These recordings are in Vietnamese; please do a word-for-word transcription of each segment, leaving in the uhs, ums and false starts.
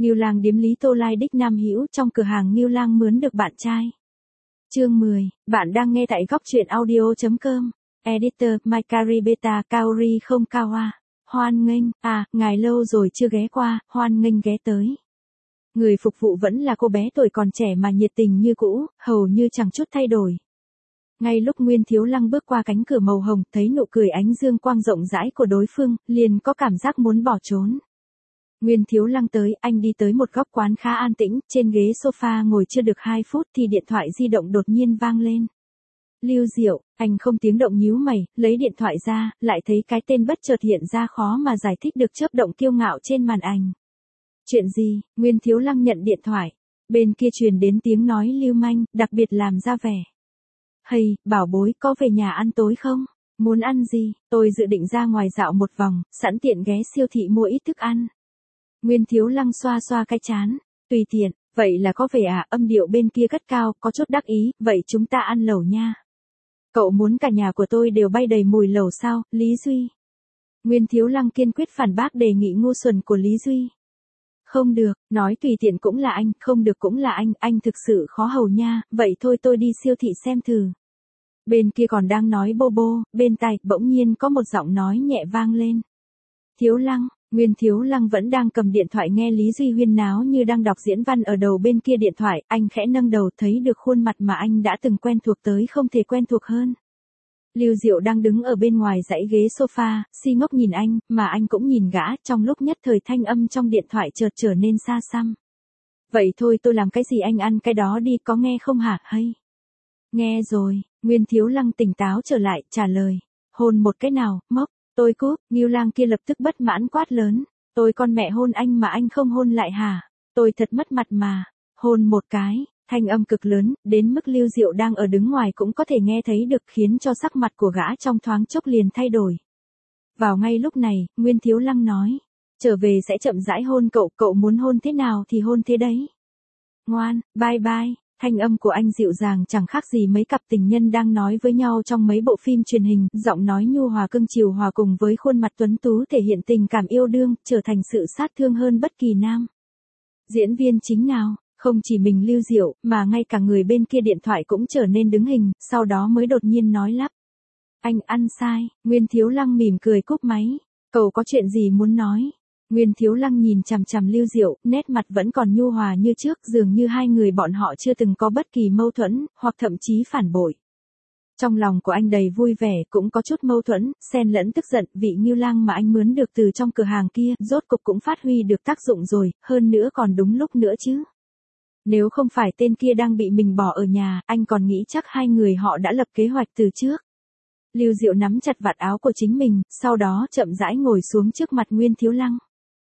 Ngưu Lang điếm Lý Tô Lai đích Nam Hữu trong cửa hàng Ngưu Lang mướn được bạn trai. Chương mười, bạn đang nghe tại góc truyện audio.com. Editor, Maikari Beta Kaori không Kawa. Hoan nghênh, à, ngài lâu rồi chưa ghé qua, hoan nghênh ghé tới. Người phục vụ vẫn là cô bé tuổi còn trẻ mà nhiệt tình như cũ, hầu như chẳng chút thay đổi. Ngay lúc Nguyên Thiếu Lăng bước qua cánh cửa màu hồng, thấy nụ cười ánh dương quang rộng rãi của đối phương, liền có cảm giác muốn bỏ trốn. Nguyên Thiếu Lăng tới, anh đi tới một góc quán khá an tĩnh, trên ghế sofa ngồi chưa được hai phút thì điện thoại di động đột nhiên vang lên. Lưu Diệu, anh không tiếng động nhíu mày, lấy điện thoại ra, lại thấy cái tên bất chợt hiện ra khó mà giải thích được chớp động kiêu ngạo trên màn ảnh. Chuyện gì? Nguyên Thiếu Lăng nhận điện thoại. Bên kia truyền đến tiếng nói lưu manh, đặc biệt làm ra vẻ. Hey, bảo bối, có về nhà ăn tối không? Muốn ăn gì? Tôi dự định ra ngoài dạo một vòng, sẵn tiện ghé siêu thị mua ít thức ăn. Nguyên Thiếu Lăng xoa xoa cái trán. Tùy tiện, vậy là có về à? Âm điệu bên kia cất cao, có chút đắc ý, vậy chúng ta ăn lẩu nha. Cậu muốn cả nhà của tôi đều bay đầy mùi lẩu sao, Lý Duy? Nguyên Thiếu Lăng kiên quyết phản bác đề nghị ngu xuẩn của Lý Duy. Không được, nói tùy tiện cũng là anh, không được cũng là anh, anh thực sự khó hầu nha, vậy thôi tôi đi siêu thị xem thử. Bên kia còn đang nói bô bô, bên tai bỗng nhiên có một giọng nói nhẹ vang lên. Thiếu Lăng, Nguyên Thiếu Lăng vẫn đang cầm điện thoại nghe Lý Duy huyên náo như đang đọc diễn văn ở đầu bên kia điện thoại, anh khẽ nâng đầu thấy được khuôn mặt mà anh đã từng quen thuộc tới không thể quen thuộc hơn. Lưu Diệu đang đứng ở bên ngoài dãy ghế sofa, si ngốc nhìn anh, mà anh cũng nhìn gã, trong lúc nhất thời thanh âm trong điện thoại chợt trở nên xa xăm. Vậy thôi tôi làm cái gì anh ăn cái đó đi, có nghe không hả, hay? Nghe rồi, Nguyên Thiếu Lăng tỉnh táo trở lại, trả lời. Hôn một cái nào, mốc, tôi cút, Ngưu Lang kia lập tức bất mãn quát lớn. Tôi con mẹ hôn anh mà anh không hôn lại hả? Tôi thật mất mặt mà. Hôn một cái. Thanh âm cực lớn, đến mức Lưu Diệu đang ở đứng ngoài cũng có thể nghe thấy được, khiến cho sắc mặt của gã trong thoáng chốc liền thay đổi. Vào ngay lúc này, Nguyên Thiếu Lăng nói, trở về sẽ chậm rãi hôn cậu, cậu muốn hôn thế nào thì hôn thế đấy. Ngoan, bye bye, thanh âm của anh dịu dàng chẳng khác gì mấy cặp tình nhân đang nói với nhau trong mấy bộ phim truyền hình, giọng nói nhu hòa cưng chiều hòa cùng với khuôn mặt tuấn tú thể hiện tình cảm yêu đương, trở thành sự sát thương hơn bất kỳ nam diễn viên chính nào. Không chỉ mình Lưu Diệu, mà ngay cả người bên kia điện thoại cũng trở nên đứng hình, sau đó mới đột nhiên nói lắp. Anh ăn sai, Nguyên Thiếu Lăng mỉm cười cúp máy. Cậu có chuyện gì muốn nói? Nguyên Thiếu Lăng nhìn chằm chằm Lưu Diệu, nét mặt vẫn còn nhu hòa như trước, dường như hai người bọn họ chưa từng có bất kỳ mâu thuẫn, hoặc thậm chí phản bội. Trong lòng của anh đầy vui vẻ, cũng có chút mâu thuẫn, xen lẫn tức giận, vị Ngưu Lang mà anh mướn được từ trong cửa hàng kia, rốt cục cũng phát huy được tác dụng rồi, hơn nữa còn đúng lúc nữa chứ. Nếu không phải tên kia đang bị mình bỏ ở nhà, anh còn nghĩ chắc hai người họ đã lập kế hoạch từ trước. Lưu Diệu nắm chặt vạt áo của chính mình, sau đó chậm rãi ngồi xuống trước mặt Nguyên Thiếu Lăng.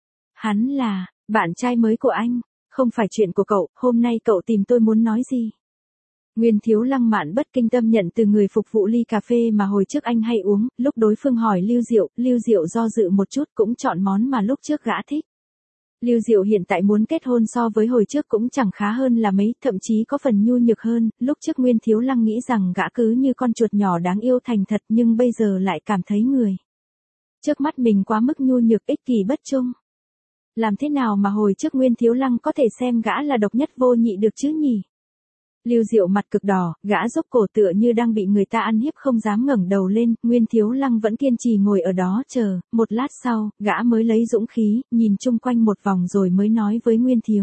Hắn là, bạn trai mới của anh, không phải chuyện của cậu, hôm nay cậu tìm tôi muốn nói gì? Nguyên Thiếu Lăng mạn bất kinh tâm nhận từ người phục vụ ly cà phê mà hồi trước anh hay uống, lúc đối phương hỏi Lưu Diệu, Lưu Diệu do dự một chút cũng chọn món mà lúc trước gã thích. Lưu Diệu hiện tại muốn kết hôn so với hồi trước cũng chẳng khá hơn là mấy, thậm chí có phần nhu nhược hơn, lúc trước Nguyên Thiếu Lăng nghĩ rằng gã cứ như con chuột nhỏ đáng yêu thành thật nhưng bây giờ lại cảm thấy người trước mắt mình quá mức nhu nhược ích kỷ bất trung. Làm thế nào mà hồi trước Nguyên Thiếu Lăng có thể xem gã là độc nhất vô nhị được chứ nhỉ? Lưu Diệu mặt cực đỏ, gã dốc cổ tựa như đang bị người ta ăn hiếp không dám ngẩng đầu lên, Nguyên Thiếu Lăng vẫn kiên trì ngồi ở đó chờ, một lát sau, gã mới lấy dũng khí, nhìn chung quanh một vòng rồi mới nói với Nguyên Thiếu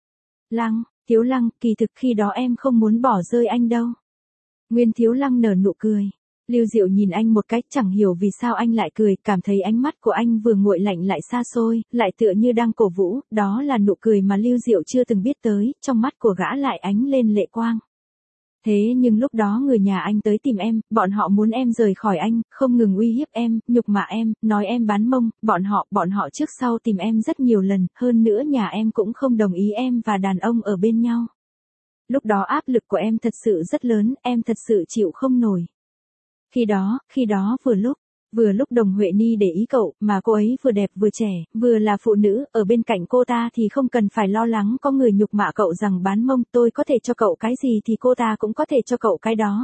Lăng, Thiếu Lăng, kỳ thực khi đó em không muốn bỏ rơi anh đâu. Nguyên Thiếu Lăng nở nụ cười. Lưu Diệu nhìn anh một cách chẳng hiểu vì sao anh lại cười, cảm thấy ánh mắt của anh vừa nguội lạnh lại xa xôi, lại tựa như đang cổ vũ, đó là nụ cười mà Lưu Diệu chưa từng biết tới, trong mắt của gã lại ánh lên lệ quang. Thế nhưng lúc đó người nhà anh tới tìm em, bọn họ muốn em rời khỏi anh, không ngừng uy hiếp em, nhục mạ em, nói em bán mông, bọn họ, bọn họ trước sau tìm em rất nhiều lần, hơn nữa nhà em cũng không đồng ý em và đàn ông ở bên nhau. Lúc đó áp lực của em thật sự rất lớn, em thật sự chịu không nổi. Khi đó, khi đó vừa lúc, vừa lúc Đồng Huệ Ni để ý cậu, mà cô ấy vừa đẹp vừa trẻ, vừa là phụ nữ, ở bên cạnh cô ta thì không cần phải lo lắng có người nhục mạ cậu rằng bán mông, tôi có thể cho cậu cái gì thì cô ta cũng có thể cho cậu cái đó.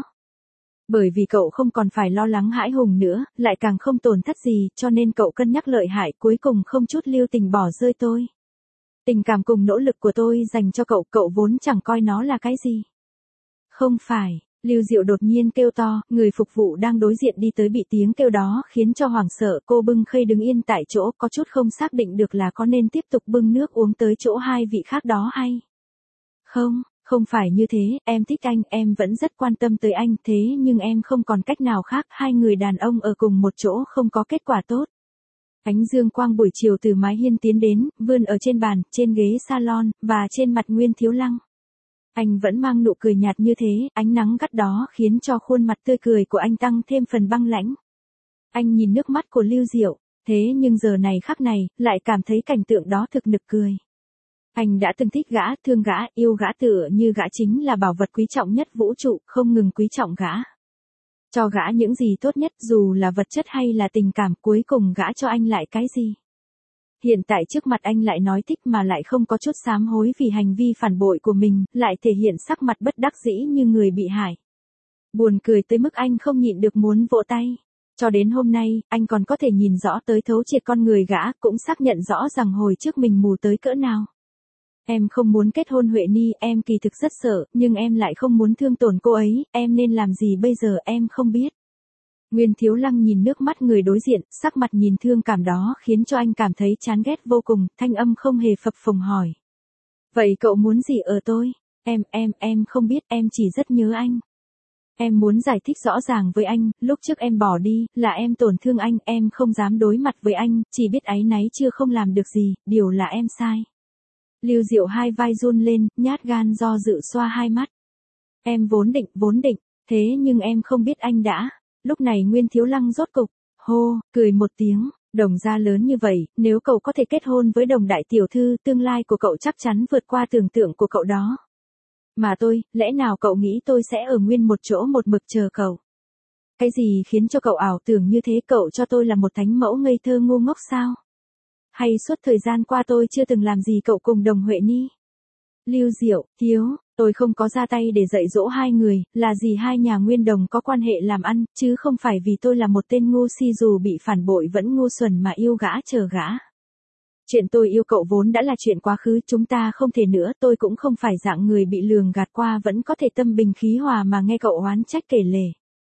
Bởi vì cậu không còn phải lo lắng hãi hùng nữa, lại càng không tổn thất gì, cho nên cậu cân nhắc lợi hại, cuối cùng không chút lưu tình bỏ rơi tôi. Tình cảm cùng nỗ lực của tôi dành cho cậu, cậu vốn chẳng coi nó là cái gì. Không phải, Lưu Diệu đột nhiên kêu to, người phục vụ đang đối diện đi tới bị tiếng kêu đó khiến cho hoảng sợ, cô bưng khay đứng yên tại chỗ, có chút không xác định được là có nên tiếp tục bưng nước uống tới chỗ hai vị khác đó hay. Không, không phải như thế, em thích anh, em vẫn rất quan tâm tới anh, thế nhưng em không còn cách nào khác, hai người đàn ông ở cùng một chỗ không có kết quả tốt. Ánh dương quang buổi chiều từ mái hiên tiến đến, vươn ở trên bàn, trên ghế salon, và trên mặt Nguyên Thiếu Lăng. Anh vẫn mang nụ cười nhạt như thế, ánh nắng gắt đó khiến cho khuôn mặt tươi cười của anh tăng thêm phần băng lãnh. Anh nhìn nước mắt của Lưu Diệu, thế nhưng giờ này khắc này, lại cảm thấy cảnh tượng đó thực nực cười. Anh đã từng thích gã, thương gã, yêu gã tựa như gã chính là bảo vật quý trọng nhất vũ trụ, không ngừng quý trọng gã. Cho gã những gì tốt nhất dù là vật chất hay là tình cảm, cuối cùng gã cho anh lại cái gì? Hiện tại trước mặt anh lại nói thích mà lại không có chút sám hối vì hành vi phản bội của mình, lại thể hiện sắc mặt bất đắc dĩ như người bị hại. Buồn cười tới mức anh không nhịn được muốn vỗ tay. Cho đến hôm nay, anh còn có thể nhìn rõ tới thấu triệt con người gã, cũng xác nhận rõ rằng hồi trước mình mù tới cỡ nào. Em không muốn kết hôn Huệ Ni, em kỳ thực rất sợ, nhưng em lại không muốn thương tổn cô ấy, em nên làm gì bây giờ em không biết. Nguyên Thiếu Lăng nhìn nước mắt người đối diện, sắc mặt nhìn thương cảm đó khiến cho anh cảm thấy chán ghét vô cùng, thanh âm không hề phập phồng hỏi. Vậy cậu muốn gì ở tôi? Em, em, em không biết, em chỉ rất nhớ anh. Em muốn giải thích rõ ràng với anh, lúc trước em bỏ đi, là em tổn thương anh, em không dám đối mặt với anh, chỉ biết áy náy chưa không làm được gì, điều là em sai. Lưu Diệu hai vai run lên, nhát gan do dự xoa hai mắt. Em vốn định, vốn định, thế nhưng em không biết anh đã. Lúc này Nguyên Thiếu Lăng rốt cục, hô, cười một tiếng, Đồng gia lớn như vậy, nếu cậu có thể kết hôn với Đồng đại tiểu thư, tương lai của cậu chắc chắn vượt qua tưởng tượng của cậu đó. Mà tôi, lẽ nào cậu nghĩ tôi sẽ ở nguyên một chỗ một mực chờ cậu? Cái gì khiến cho cậu ảo tưởng như thế, cậu cho tôi là một thánh mẫu ngây thơ ngu ngốc sao? Hay suốt thời gian qua tôi chưa từng làm gì cậu cùng Đồng Huệ Ni? Lưu Diệu, Hiếu, tôi không có ra tay để dạy dỗ hai người, là gì hai nhà Nguyên Đồng có quan hệ làm ăn, chứ không phải vì tôi là một tên ngu si dù bị phản bội vẫn ngu xuẩn mà yêu gã chờ gã. Chuyện tôi yêu cậu vốn đã là chuyện quá khứ, chúng ta không thể nữa, tôi cũng không phải dạng người bị lường gạt qua vẫn có thể tâm bình khí hòa mà nghe cậu oán trách kể lể.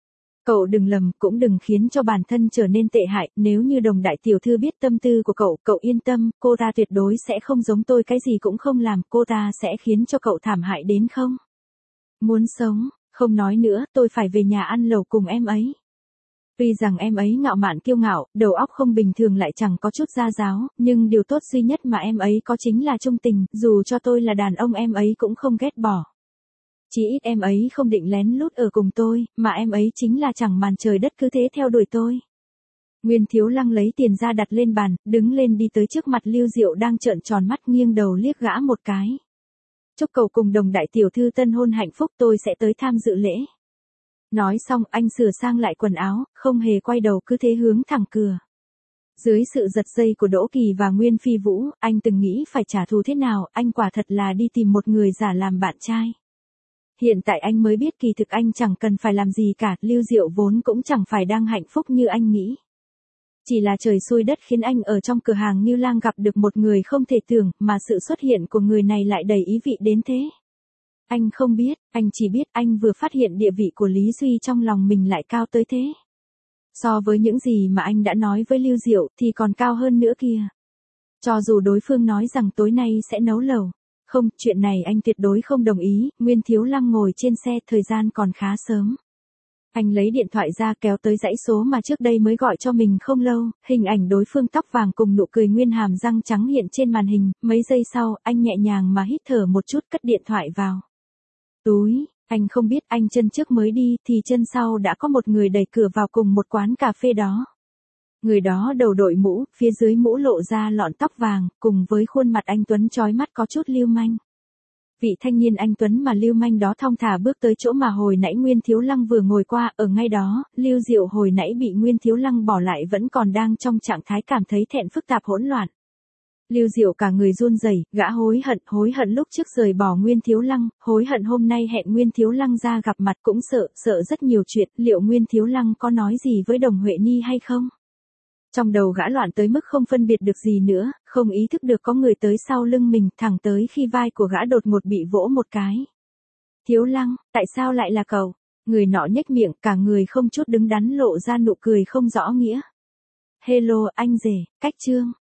Cậu đừng lầm, cũng đừng khiến cho bản thân trở nên tệ hại, nếu như Đồng đại tiểu thư biết tâm tư của cậu, cậu yên tâm, cô ta tuyệt đối sẽ không giống tôi, cái gì cũng không làm, cô ta sẽ khiến cho cậu thảm hại đến không. Muốn sống, không nói nữa, tôi phải về nhà ăn lẩu cùng em ấy. Tuy rằng em ấy ngạo mạn kiêu ngạo, đầu óc không bình thường lại chẳng có chút gia giáo, nhưng điều tốt duy nhất mà em ấy có chính là trung tình, dù cho tôi là đàn ông em ấy cũng không ghét bỏ. Chỉ ít em ấy không định lén lút ở cùng tôi, mà em ấy chính là chẳng màn trời đất cứ thế theo đuổi tôi. Nguyên Thiếu Lăng lấy tiền ra đặt lên bàn, đứng lên đi tới trước mặt Lưu Diệu đang trợn tròn mắt nghiêng đầu liếc gã một cái. Chúc cậu cùng Đồng đại tiểu thư tân hôn hạnh phúc, tôi sẽ tới tham dự lễ. Nói xong anh sửa sang lại quần áo, không hề quay đầu cứ thế hướng thẳng cửa. Dưới sự giật dây của Đỗ Kỳ và Nguyên Phi Vũ, anh từng nghĩ phải trả thù thế nào, anh quả thật là đi tìm một người giả làm bạn trai. Hiện tại anh mới biết kỳ thực anh chẳng cần phải làm gì cả, Lưu Diệu vốn cũng chẳng phải đang hạnh phúc như anh nghĩ. Chỉ là trời xui đất khiến anh ở trong cửa hàng Ngưu Lang gặp được một người không thể tưởng, mà sự xuất hiện của người này lại đầy ý vị đến thế. Anh không biết, anh chỉ biết anh vừa phát hiện địa vị của Lý Duy trong lòng mình lại cao tới thế. So với những gì mà anh đã nói với Lưu Diệu thì còn cao hơn nữa kìa. Cho dù đối phương nói rằng tối nay sẽ nấu lẩu. Không, chuyện này anh tuyệt đối không đồng ý, Nguyên Thiếu Lăng ngồi trên xe, thời gian còn khá sớm. Anh lấy điện thoại ra kéo tới dãy số mà trước đây mới gọi cho mình không lâu, hình ảnh đối phương tóc vàng cùng nụ cười nguyên hàm răng trắng hiện trên màn hình, mấy giây sau, anh nhẹ nhàng mà hít thở một chút cất điện thoại vào. Túi, anh không biết anh chân trước mới đi thì chân sau đã có một người đẩy cửa vào cùng một quán cà phê đó. Người đó đầu đội mũ, phía dưới mũ lộ ra lọn tóc vàng, cùng với khuôn mặt anh Tuấn chói mắt có chút lưu manh. Vị thanh niên anh Tuấn mà lưu manh đó thong thả bước tới chỗ mà hồi nãy Nguyên Thiếu Lăng vừa ngồi qua, ở ngay đó, Lưu Diệu hồi nãy bị Nguyên Thiếu Lăng bỏ lại vẫn còn đang trong trạng thái cảm thấy thẹn phức tạp hỗn loạn. Lưu Diệu cả người run rẩy, gã hối hận, hối hận lúc trước rời bỏ Nguyên Thiếu Lăng, hối hận hôm nay hẹn Nguyên Thiếu Lăng ra gặp mặt, cũng sợ, sợ rất nhiều chuyện, liệu Nguyên Thiếu Lăng có nói gì với Đồng Huệ Ni hay không? Trong đầu gã loạn tới mức không phân biệt được gì nữa, không ý thức được có người tới sau lưng mình, thẳng tới khi vai của gã đột ngột bị vỗ một cái. Thiếu Lăng, tại sao lại là cậu? Người nọ nhếch miệng, cả người không chút đứng đắn lộ ra nụ cười không rõ nghĩa. Hello anh rể, cách Trương.